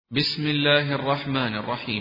بسم الله الرحمن الرحيم.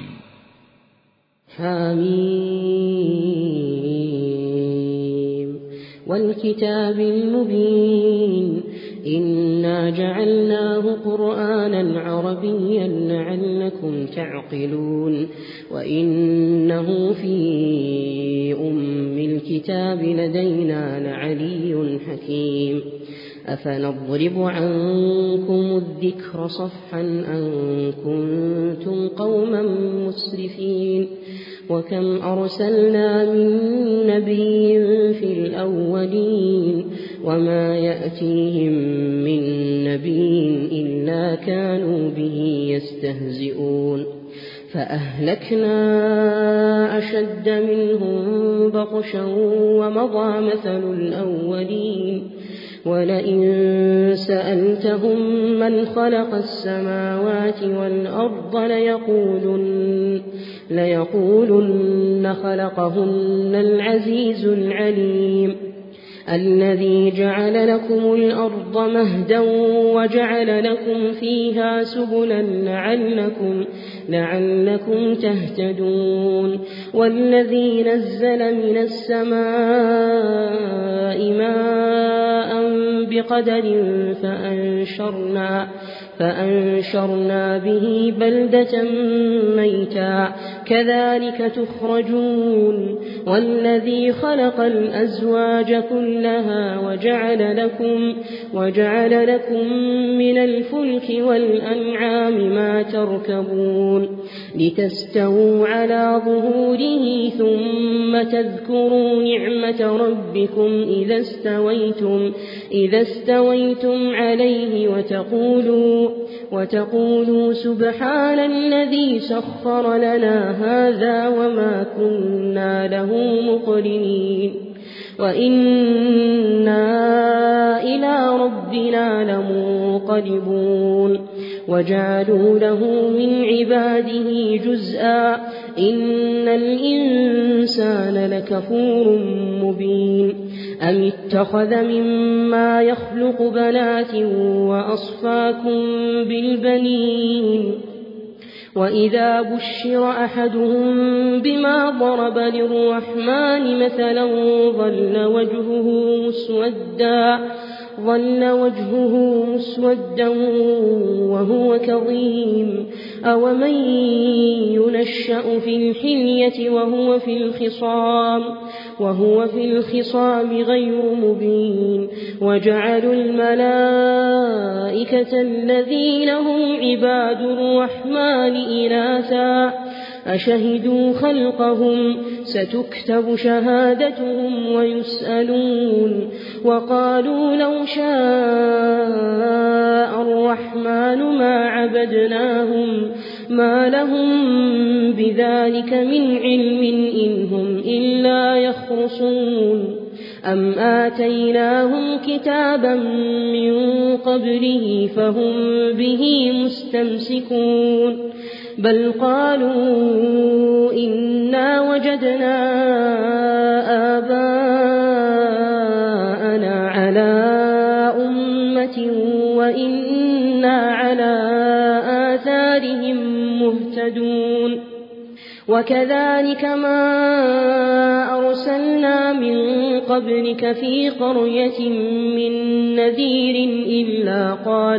حميم والكتاب المبين إنا جعلناه قرآنا عربيا لعلكم تعقلون وإنه في أم الكتاب لدينا لعلي حكيم أفنضرب عنكم الذكر صفحا أن كنتم قوما مسرفين وكم أرسلنا من نبي في الأولين وما يأتيهم من نبي إلا كانوا به يستهزئون فأهلكنا أشد منهم بطشا ومضى مثل الأولين ولئن سألتهم من خلق السماوات والأرض ليقولن خلقهن العزيز العليم الذي جعل لكم الأرض مهدا وجعل لكم فيها سبلا لعلكم تهتدون والذي نزل من السماء ماء بقدر فأنشرنا به بلدة ميتا كذلك تخرجون والذي خلق الأزواج كلها وجعل لكم من الفلك والأنعام ما تركبون لتستووا على ظهوره ثم تذكروا نعمة ربكم إذا استويتم عليه وتقولوا سبحان الذي سخر لنا هذا وما كنا له مقرنين وإنا إلى ربنا لمنقلبون وجعلوا له من عباده جزءا إن الإنسان لكفور مبين أم اتخذ مما يخلق بنات وأصفاكم بالبنين وإذا بشر أحدهم بما ضرب للرحمن مثلا ظل وجهه مسودا وهو كظيم أومن ينشأ في الحلية وهو في الخصام غير مبين وجعلوا الملائكة الذين هم عباد الرحمن إناثا أشهدوا خلقهم ستكتب شهادتهم ويسألون وقالوا لو شاء الرحمن ما عبدناهم ما لهم بذلك من علم إن هم إلا يخرصون أم آتيناهم كتابا من قبله فهم به مستمسكون بل قالوا إنا وجدنا آباءنا على أمة وإنا على آثارهم مهتدون وكذلك ما أرسلنا من قبلك في قرية من نذير إلا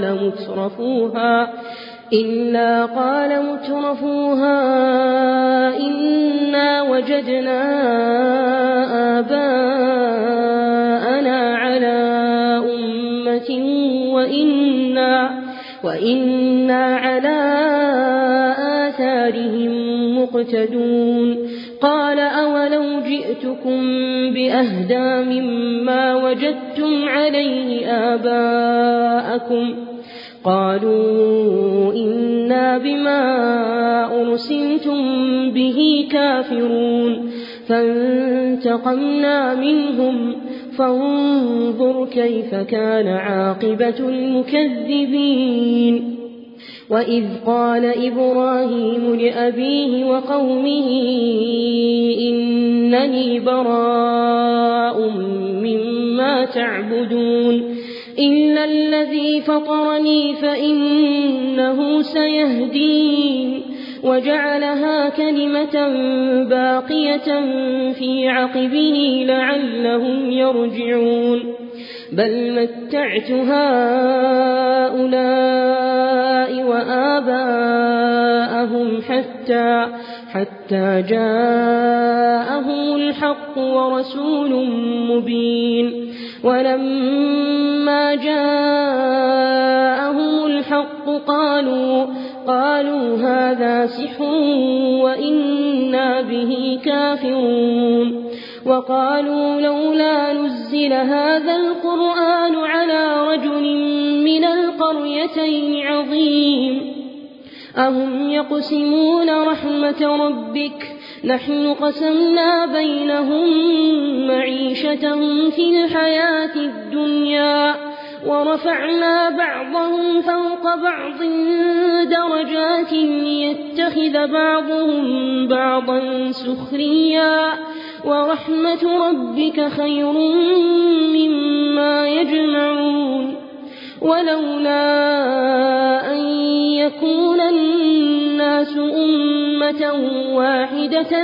قال مترفوها إنا وجدنا آباءنا على أمة وإنا على آثارهم مقتدون قال أولو جئتكم بأهدى مما وجدتم عليه آباءكم قالوا إنا بما أرسلتم به كافرون فانتقمنا منهم فانظر كيف كان عاقبة المكذبين وإذ قال إبراهيم لأبيه وقومه إنني براء مما تعبدون إلا الذي فطرني فإنه سيهدين وجعلها كلمة باقية في عقبه لعلهم يرجعون بل متعت هؤلاء وآباءهم حتى جاءهم الحق ورسول مبين ولما جاءهم الحق قالوا هذا سحر وإنا به كافرون وقالوا لولا نزل هذا القرآن على رجل من القريتين عظيم أهم يقسمون رحمة ربك نحن قسمنا بينهم معيشتهم في الحياة الدنيا ورفعنا بعضهم فوق بعض درجات ليتخذ بعضهم بعضا سخريا ورحمة ربك خير مما يجمعون ولولا أن يكون الناس أمة واحدة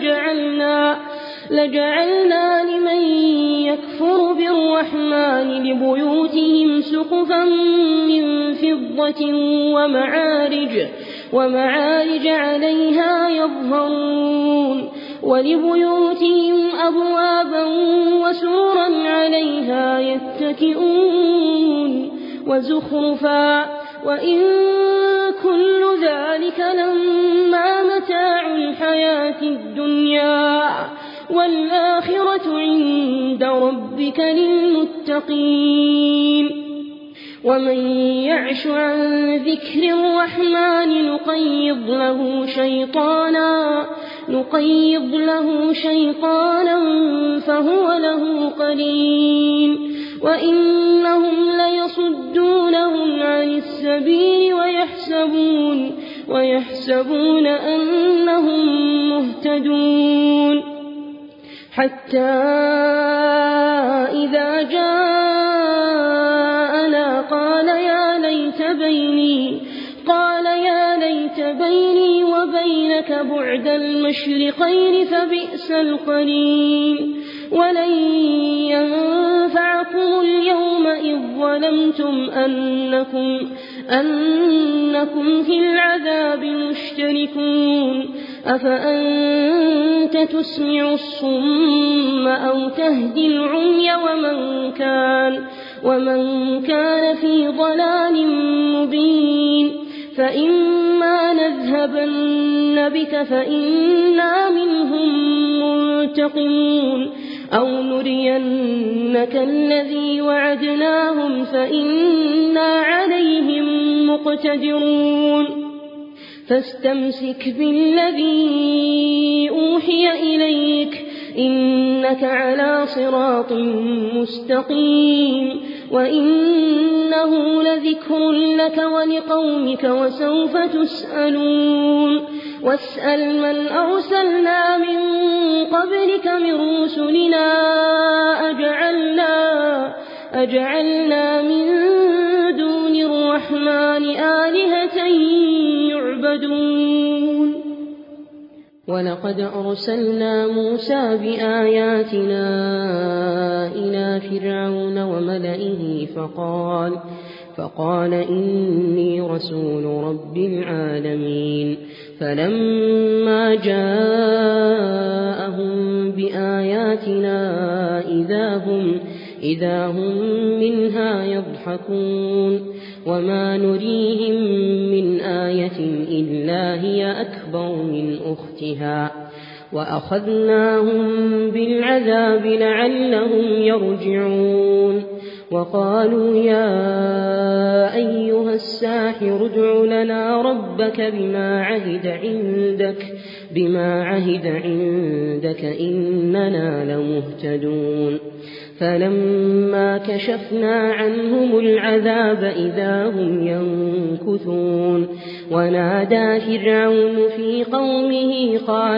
لجعلنا لمن يكفر بالرحمن لبيوتهم سقفا من فضة ومعارج عليها يظهرون ولبيوتهم أبوابا وسورا عليها يتكئون وزخرفا وإن كل ذلك لما متاع الحياة الدنيا والآخرة عند ربك للمتقين ومن يعش عن ذكر الرحمن نقيض له شيطانا فهو له قرين وإنهم ليصدونهم عن السبيل ويحسبون أنهم مهتدون حتى إذا جاءنا قال يا ليت بيني وبينك بعد المشرقين فبئس القرين ولن ينفعكم اليوم إذ ظلمتم أنكم في العذاب مشتركون أفأنت تسمع الصم أو تهدي العمي ومن كان في ضلال مبين فإما نذهبن بك فإنا منهم منتقمون أو نرينك الذي وعدناهم فإنا عليهم مقتدرون فاستمسك بالذي أوحي إليك إنك على صراط مستقيم وإنه لذكر لك ولقومك وسوف تسألون واسأل من أرسلنا من قبلك من رسلنا أجعلنا من دون الرحمن آلهة يعبدون ولقد أرسلنا موسى بآياتنا إلى فرعون وملئه فقال إني رسول رب العالمين فلما جاءهم بآياتنا إذا هم منها يضحكون وما نريهم من آية إلا هي أكبر من أختها وأخذناهم بالعذاب لعلهم يرجعون وقالوا يا أيها الساحر ادع لنا ربك بما عهد عندك إننا لمهتدون فلما كشفنا عنهم العذاب إذا هم ينكثون ونادى فرعون في قومه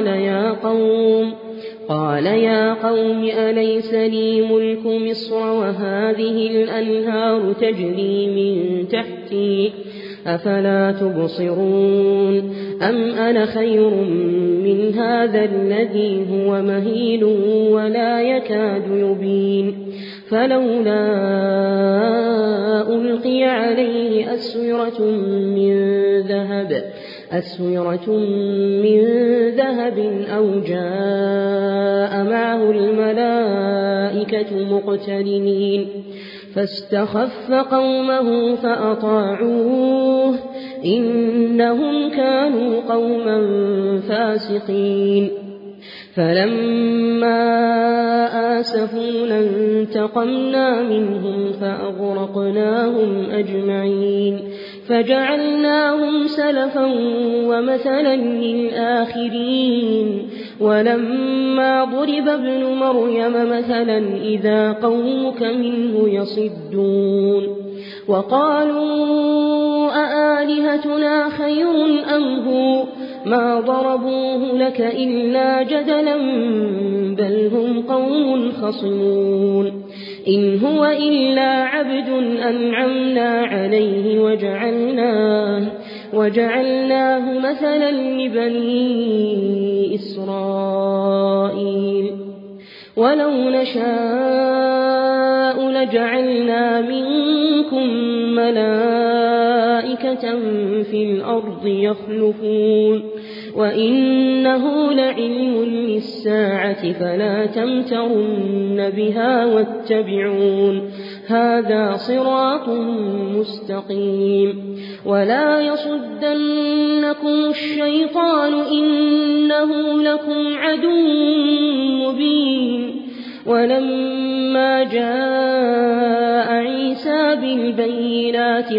قال يا قوم أليس لي ملك مصر وهذه الأنهار تجري من تحتي أفلا تبصرون أم أنا خير من هذا الذي هو مهين ولا يكاد يبين فلولا ألقي عليه أسورة من ذهب أو جاء معه الملائكة مقترنين فاستخف قومه فأطاعوه إنهم كانوا قوما فاسقين فلما آسفونا انتقمنا منهم فأغرقناهم أجمعين فجعلناهم سلفا ومثلا للآخرين ولما ضرب ابن مريم مثلا إذا قومك منه يصدون وقالوا أآلهتنا خير أم هو ما ضربوه لك إلا جدلا بل هم قوم خصمون إن هو إلا عبد أنعمنا عليه وجعلناه مثلا لبني إسرائيل ولو نشاء لجعلنا منكم ملائكة في الأرض يخلفون وإنه لعلم للساعة فلا تمترن بها واتبعون هذا صراط مستقيم ولا يصدنكم الشيطان إنه لكم عدو مبين ولما جاء عيسى بالبينات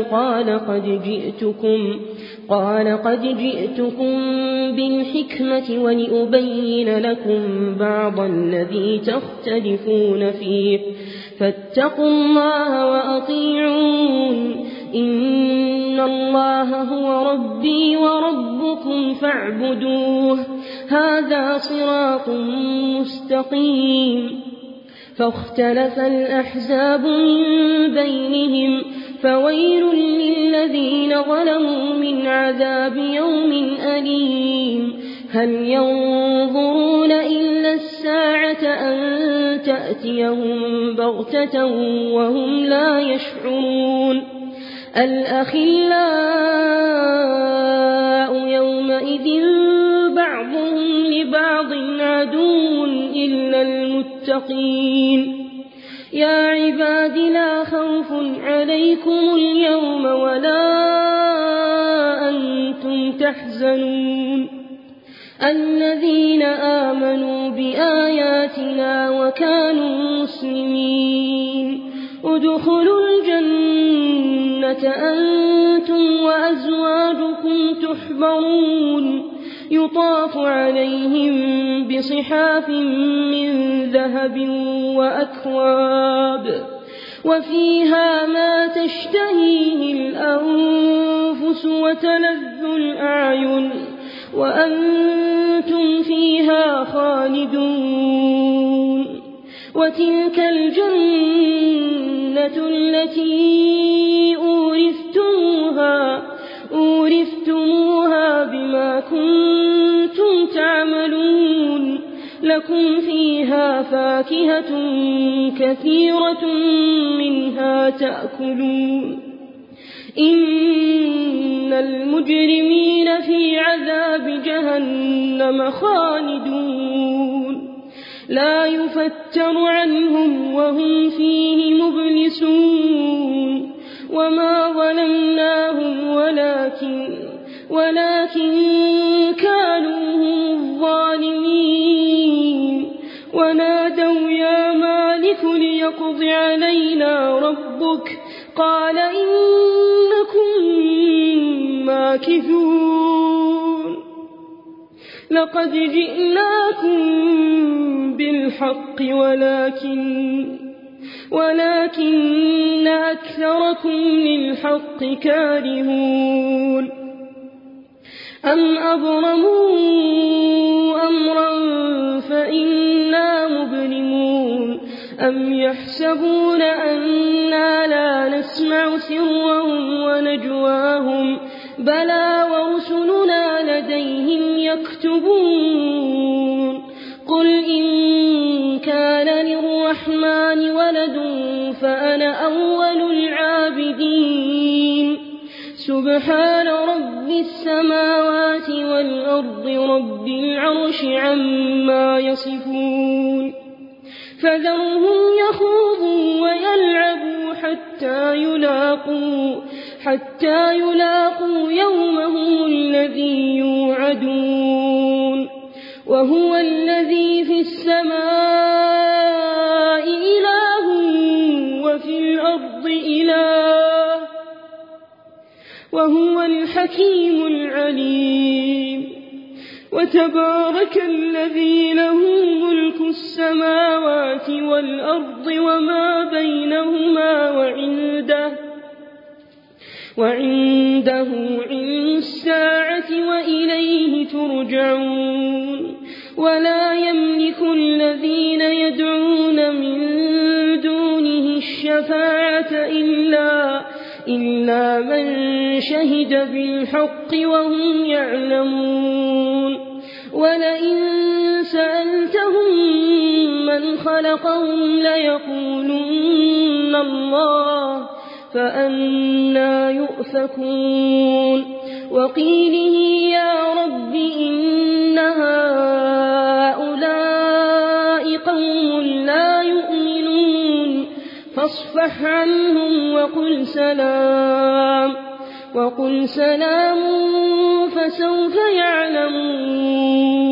قال قد جئتكم بالحكمة ولأبين لكم بعض الذي تختلفون فيه فاتقوا الله وأطيعون إن الله هو ربي وربكم فاعبدوه هذا صراط مستقيم فاختلف الأحزاب من بينهم فويل للذين ظلموا من عذاب يوم أليم هل ينظرون إلا الساعة أن تأتيهم بغتة وهم لا يشعرون الأخلاء يومئذ بعضهم لبعض عدو إلا المتقين يا عباد لا خوف عليكم اليوم ولا أنتم تحزنون الذين آمنوا بآياتنا وكانوا مسلمين ادخلوا الجنة أنتم وأزواجكم تحبرون يطاف عليهم بصحاف من ذهب وأكواب وفيها ما تشتهيه الأنفس وتلذ الأعين وأنتم فيها خالدون وتلك الجنة التي أورثتموها بما كنتم تعملون لكم فيها فاكهة كثيرة منها تأكلون إن المجرمين في عذاب جهنم خالدون لا يفتر عنهم وهم فيه مبلسون وما ظلمناهم ولكن كانوا هم الظالمين ونادوا يا مالك ليقض علينا ربك قال إنكم ماكثون لقد جئناكم بالحق ولكن أكثركم للحق كارهون أم أبرموا أمرا فإنا مبرمون أم يحسبون أنا لا نسمع سرهم ونجواهم بلى ورسلنا لديهم يكتبون قل إن كان للرحمن ولد فأنا أول العابدين سبحان رب السماوات والأرض رب العرش عما يصفون فذرهم يخوضوا ويلعبوا حتى يلاقوا يومهم الذي يوعدون وهو الذي في السماء إله وفي الأرض إله وهو الحكيم العليم وتبارك الذي له ملك السماوات والأرض وما بينهما وعنده علم الساعة وإليه ترجعون ولا يملك الذين يدعون من دونه الشفاعة إلا من شهد بالحق وهم يعلمون ولئن سألتهم من خلقهم ليقولن الله فأنى يؤفكون وقيله يا رب إن هؤلاء قوم لا يؤمنون فاصفح عنهم وقل سلام فسوف يعلمون